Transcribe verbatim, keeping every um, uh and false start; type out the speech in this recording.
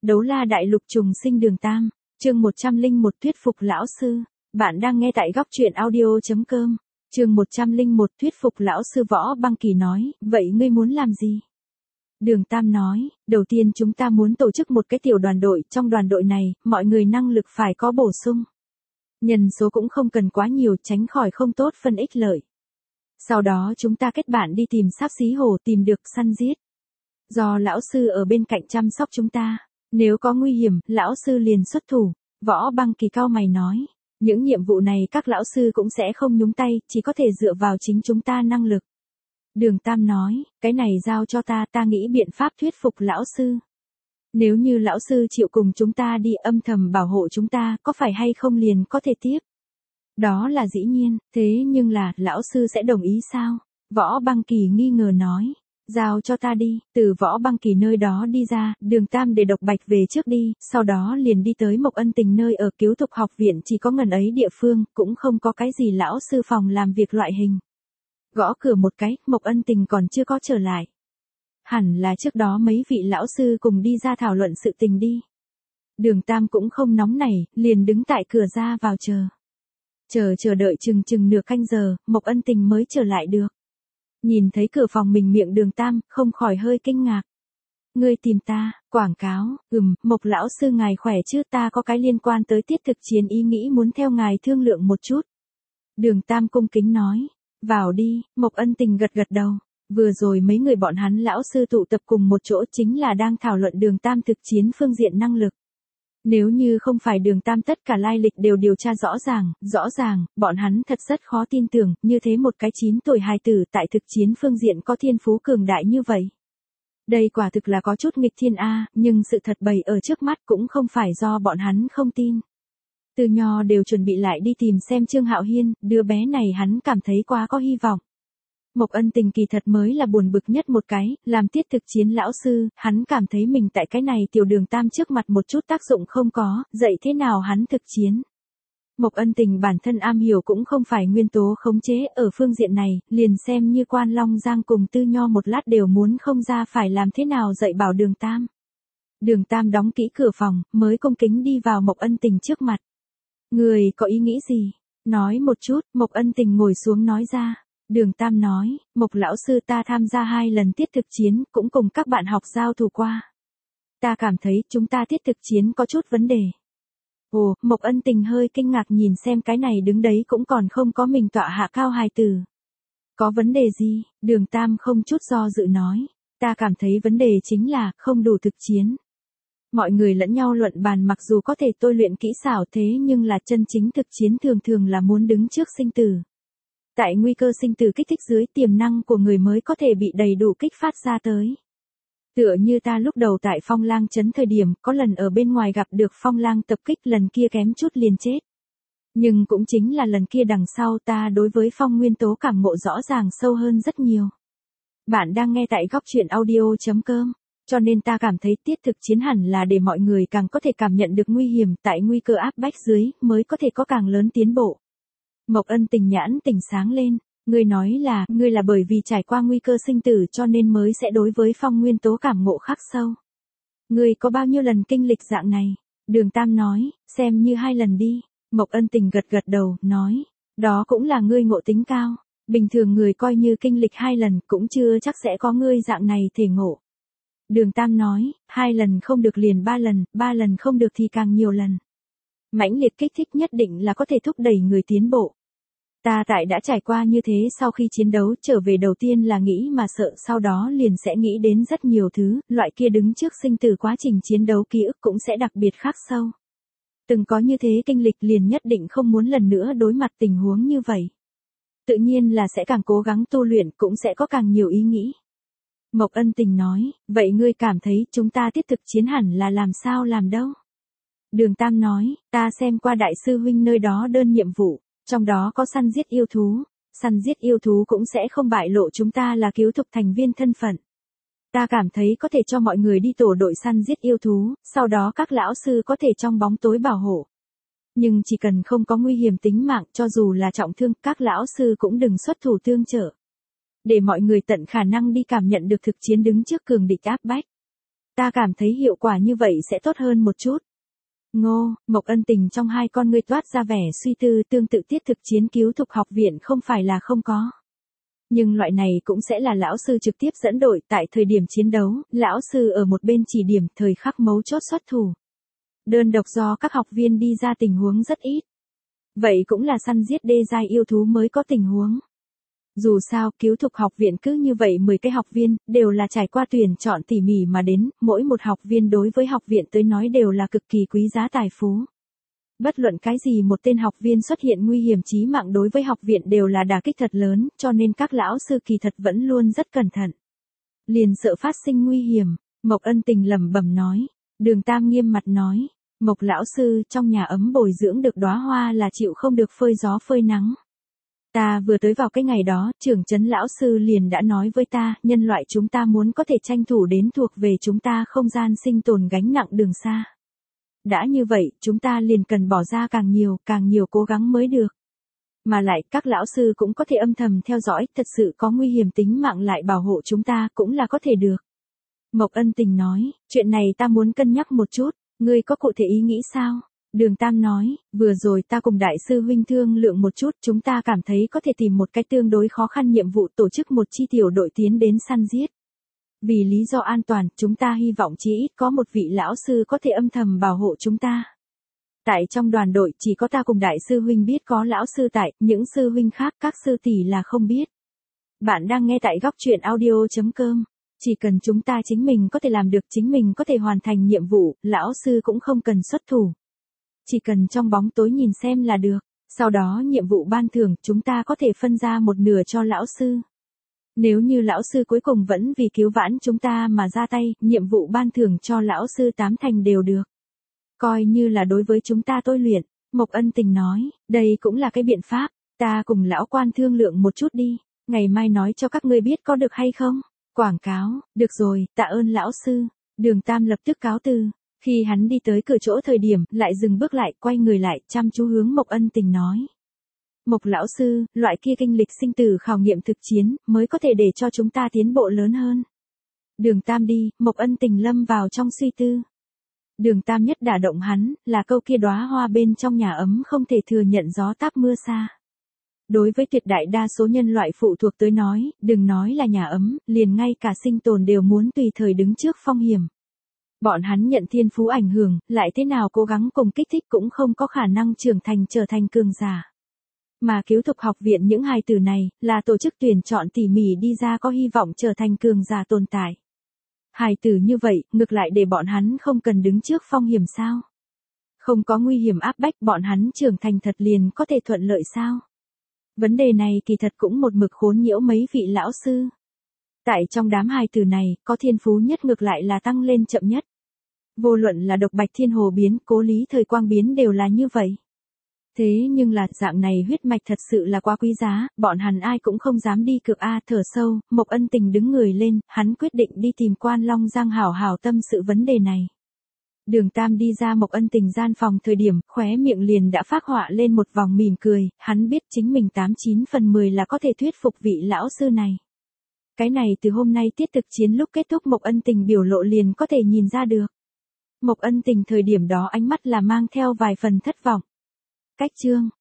Đấu la đại lục trùng sinh đường tam, chương một trăm lẻ một thuyết phục lão sư. Bạn đang nghe tại góc truyện audio.com. Chương một trăm lẻ một thuyết phục lão sư. Võ Băng Kỳ nói, vậy ngươi muốn làm gì? Đường Tam nói, đầu tiên chúng ta muốn tổ chức một cái tiểu đoàn đội, trong đoàn đội này, mọi người năng lực phải có bổ sung. Nhân số cũng không cần quá nhiều, tránh khỏi không tốt phân ích lợi. Sau đó chúng ta kết bạn đi tìm Sáp Xí Hồ, tìm được săn giết. Do lão sư ở bên cạnh chăm sóc chúng ta, nếu có nguy hiểm, lão sư liền xuất thủ. Võ Băng Kỳ cau mày nói, những nhiệm vụ này các lão sư cũng sẽ không nhúng tay, chỉ có thể dựa vào chính chúng ta năng lực. Đường Tam nói, cái này giao cho ta, ta nghĩ biện pháp thuyết phục lão sư. Nếu như lão sư chịu cùng chúng ta đi âm thầm bảo hộ chúng ta, có phải hay không liền có thể tiếp? Đó là dĩ nhiên, thế nhưng là, lão sư sẽ đồng ý sao? Võ Băng Kỳ nghi ngờ nói, giao cho ta đi. Từ Võ Băng Kỳ nơi đó đi ra, Đường Tam để Độc Bạch về trước đi, sau đó liền đi tới Mộc Ân Tình nơi ở. Cứu Thục học viện chỉ có ngần ấy địa phương, cũng không có cái gì lão sư phòng làm việc loại hình. Gõ cửa một cái, Mộc Ân Tình còn chưa có trở lại. Hẳn là trước đó mấy vị lão sư cùng đi ra thảo luận sự tình đi. Đường Tam cũng không nóng nảy, liền đứng tại cửa ra vào chờ. Chờ chờ đợi chừng chừng nửa canh giờ, Mộc Ân Tình mới trở lại được. Nhìn thấy cửa phòng mình miệng Đường Tam, không khỏi hơi kinh ngạc. Ngươi tìm ta, quảng cáo, ừm, Mộc lão sư ngài khỏe chứ, ta có cái liên quan tới tiết thực chiến ý nghĩ muốn theo ngài thương lượng một chút. Đường Tam cung kính nói, vào đi. Mộc Ân Tình gật gật đầu. Vừa rồi mấy người bọn hắn lão sư tụ tập cùng một chỗ chính là đang thảo luận Đường Tam thực chiến phương diện năng lực. Nếu như không phải Đường Tam tất cả lai lịch đều điều tra rõ ràng, rõ ràng, bọn hắn thật rất khó tin tưởng, như thế một cái chín tuổi hài tử tại thực chiến phương diện có thiên phú cường đại như vậy. Đây quả thực là có chút nghịch thiên a, nhưng sự thật bày ở trước mắt cũng không phải do bọn hắn không tin. Từ Nho đều chuẩn bị lại đi tìm xem Trương Hạo Hiên, đứa bé này hắn cảm thấy quá có hy vọng. Mộc Ân Tình kỳ thật mới là buồn bực nhất một cái, làm tiết thực chiến lão sư, hắn cảm thấy mình tại cái này tiểu Đường Tam trước mặt một chút tác dụng không có, dạy thế nào hắn thực chiến. Mộc Ân Tình bản thân am hiểu cũng không phải nguyên tố khống chế ở phương diện này, liền xem như Quan Long Giang cùng Tư Nho một lát đều muốn không ra phải làm thế nào dạy bảo Đường Tam. Đường Tam đóng kỹ cửa phòng, mới cung kính đi vào Mộc Ân Tình trước mặt. Người có ý nghĩ gì? Nói một chút. Mộc Ân Tình ngồi xuống nói ra. Đường Tam nói, Mộc lão sư ta tham gia hai lần tiết thực chiến, cũng cùng các bạn học giao thủ qua. Ta cảm thấy chúng ta tiết thực chiến có chút vấn đề. Ồ, Mộc Ân Tình hơi kinh ngạc nhìn xem cái này đứng đấy cũng còn không có mình tọa hạ cao hài tử. Có vấn đề gì? Đường Tam không chút do dự nói. Ta cảm thấy vấn đề chính là không đủ thực chiến. Mọi người lẫn nhau luận bàn mặc dù có thể tôi luyện kỹ xảo thế nhưng là chân chính thực chiến thường thường là muốn đứng trước sinh tử. Tại nguy cơ sinh tử kích thích dưới, tiềm năng của người mới có thể bị đầy đủ kích phát ra tới. Tựa như ta lúc đầu tại Phong Lang trấn thời điểm, có lần ở bên ngoài gặp được Phong Lang tập kích, lần kia kém chút liền chết. Nhưng cũng chính là lần kia đằng sau ta đối với phong nguyên tố cảm ngộ rõ ràng sâu hơn rất nhiều. Bạn đang nghe tại góc truyện audio.com. Cho nên ta cảm thấy tiết thực chiến hẳn là để mọi người càng có thể cảm nhận được nguy hiểm, tại nguy cơ áp bách dưới, mới có thể có càng lớn tiến bộ. Mộc Ân Tình nhãn tỉnh sáng lên, ngươi nói là, ngươi là bởi vì trải qua nguy cơ sinh tử cho nên mới sẽ đối với phong nguyên tố cảm ngộ khắc sâu. Ngươi có bao nhiêu lần kinh lịch dạng này? Đường Tam nói, xem như hai lần đi. Mộc Ân Tình gật gật đầu, nói, đó cũng là ngươi ngộ tính cao. Bình thường người coi như kinh lịch hai lần cũng chưa chắc sẽ có ngươi dạng này thể ngộ. Đường Tam nói, hai lần không được liền ba lần, ba lần không được thì càng nhiều lần. Mãnh liệt kích thích nhất định là có thể thúc đẩy người tiến bộ. Ta tại đã trải qua như thế, sau khi chiến đấu trở về đầu tiên là nghĩ mà sợ, sau đó liền sẽ nghĩ đến rất nhiều thứ, loại kia đứng trước sinh tử quá trình chiến đấu ký ức cũng sẽ đặc biệt khắc sâu. Từng có như thế kinh lịch liền nhất định không muốn lần nữa đối mặt tình huống như vậy. Tự nhiên là sẽ càng cố gắng tu luyện, cũng sẽ có càng nhiều ý nghĩ. Mộc Ân Tình nói, vậy ngươi cảm thấy chúng ta tiết thực chiến hẳn là làm sao làm đâu? Đường Tam nói, ta xem qua đại sư huynh nơi đó đơn nhiệm vụ, trong đó có săn giết yêu thú, săn giết yêu thú cũng sẽ không bại lộ chúng ta là Cứu Thục thành viên thân phận. Ta cảm thấy có thể cho mọi người đi tổ đội săn giết yêu thú, sau đó các lão sư có thể trong bóng tối bảo hộ. Nhưng chỉ cần không có nguy hiểm tính mạng, cho dù là trọng thương, các lão sư cũng đừng xuất thủ tương trợ. Để mọi người tận khả năng đi cảm nhận được thực chiến đứng trước cường địch áp bách. Ta cảm thấy hiệu quả như vậy sẽ tốt hơn một chút. Ngô, Mộc Ân Tình trong hai con ngươi toát ra vẻ suy tư, tương tự tiết thực chiến cứu thục học viện không phải là không có. Nhưng loại này cũng sẽ là lão sư trực tiếp dẫn đội tại thời điểm chiến đấu, lão sư ở một bên chỉ điểm thời khắc mấu chốt xuất thủ. Đơn độc do các học viên đi ra tình huống rất ít. Vậy cũng là săn giết đê giai yêu thú mới có tình huống. Dù sao, cứu thục học viện cứ như vậy mười cái học viên, đều là trải qua tuyển chọn tỉ mỉ mà đến, mỗi một học viên đối với học viện tới nói đều là cực kỳ quý giá tài phú. Bất luận cái gì một tên học viên xuất hiện nguy hiểm chí mạng đối với học viện đều là đả kích thật lớn, cho nên các lão sư kỳ thật vẫn luôn rất cẩn thận. Liền sợ phát sinh nguy hiểm, Mộc Ân Tình lẩm bẩm nói. Đường Tam nghiêm mặt nói, Mộc lão sư, trong nhà ấm bồi dưỡng được đóa hoa là chịu không được phơi gió phơi nắng. Ta vừa tới vào cái ngày đó, trưởng trấn lão sư liền đã nói với ta, nhân loại chúng ta muốn có thể tranh thủ đến thuộc về chúng ta không gian sinh tồn gánh nặng đường xa. Đã như vậy, chúng ta liền cần bỏ ra càng nhiều, càng nhiều cố gắng mới được. Mà lại, các lão sư cũng có thể âm thầm theo dõi, thật sự có nguy hiểm tính mạng lại bảo hộ chúng ta, cũng là có thể được. Mộc Ân Tình nói, chuyện này ta muốn cân nhắc một chút, ngươi có cụ thể ý nghĩ sao? Đường Tam nói, vừa rồi ta cùng đại sư huynh thương lượng một chút, chúng ta cảm thấy có thể tìm một cái tương đối khó khăn nhiệm vụ tổ chức một chi tiểu đội tiến đến săn giết. Vì lý do an toàn, chúng ta hy vọng chí ít có một vị lão sư có thể âm thầm bảo hộ chúng ta. Tại trong đoàn đội chỉ có ta cùng đại sư huynh biết có lão sư tại, những sư huynh khác các sư tỷ là không biết. Bạn đang nghe tại góc truyện audio chấm com. Chỉ cần chúng ta chính mình có thể làm được, chính mình có thể hoàn thành nhiệm vụ, lão sư cũng không cần xuất thủ. Chỉ cần trong bóng tối nhìn xem là được, sau đó nhiệm vụ ban thưởng chúng ta có thể phân ra một nửa cho lão sư. Nếu như lão sư cuối cùng vẫn vì cứu vãn chúng ta mà ra tay, nhiệm vụ ban thưởng cho lão sư tám thành đều được. Coi như là đối với chúng ta tôi luyện, Mộc Ân Tình nói, đây cũng là cái biện pháp, ta cùng lão quan thương lượng một chút đi, ngày mai nói cho các ngươi biết có được hay không. Quảng cáo, được rồi, tạ ơn lão sư. Đường Tam lập tức cáo từ. Khi hắn đi tới cửa chỗ thời điểm, lại dừng bước lại, quay người lại, chăm chú hướng Mộc Ân Tình nói. Mộc lão sư, loại kia kinh lịch sinh tử khảo nghiệm thực chiến, mới có thể để cho chúng ta tiến bộ lớn hơn. Đường Tam đi, Mộc Ân Tình lâm vào trong suy tư. Đường Tam nhất đả động hắn, là câu kia đóa hoa bên trong nhà ấm không thể thừa nhận gió táp mưa xa. Đối với tuyệt đại đa số nhân loại phụ thuộc tới nói, đừng nói là nhà ấm, liền ngay cả sinh tồn đều muốn tùy thời đứng trước phong hiểm. Bọn hắn nhận thiên phú ảnh hưởng, lại thế nào cố gắng cùng kích thích cũng không có khả năng trưởng thành trở thành cường giả. Mà cứu thục học viện những hài tử này, là tổ chức tuyển chọn tỉ mỉ đi ra có hy vọng trở thành cường giả tồn tại. Hài tử như vậy, ngược lại để bọn hắn không cần đứng trước phong hiểm sao? Không có nguy hiểm áp bách bọn hắn trưởng thành thật liền có thể thuận lợi sao? Vấn đề này kỳ thật cũng một mực khốn nhiễu mấy vị lão sư. Tại trong đám hài tử này, có thiên phú nhất ngược lại là tăng lên chậm nhất. Vô luận là độc bạch thiên hồ biến, cố lý thời quang biến đều là như vậy. Thế nhưng là dạng này huyết mạch thật sự là quá quý giá, bọn hắn ai cũng không dám đi cược a. Thở sâu, Mộc Ân Tình đứng người lên, hắn quyết định đi tìm Quan Long Giang hảo hảo tâm sự vấn đề này. Đường Tam đi ra Mộc Ân Tình gian phòng thời điểm, khóe miệng liền đã phác họa lên một vòng mỉm cười, hắn biết chính mình tám chín phần mười là có thể thuyết phục vị lão sư này. Cái này từ hôm nay tiết thực chiến lúc kết thúc Mộc Ân Tình biểu lộ liền có thể nhìn ra được. Mộc Ân Tình thời điểm đó ánh mắt là mang theo vài phần thất vọng. Cách chương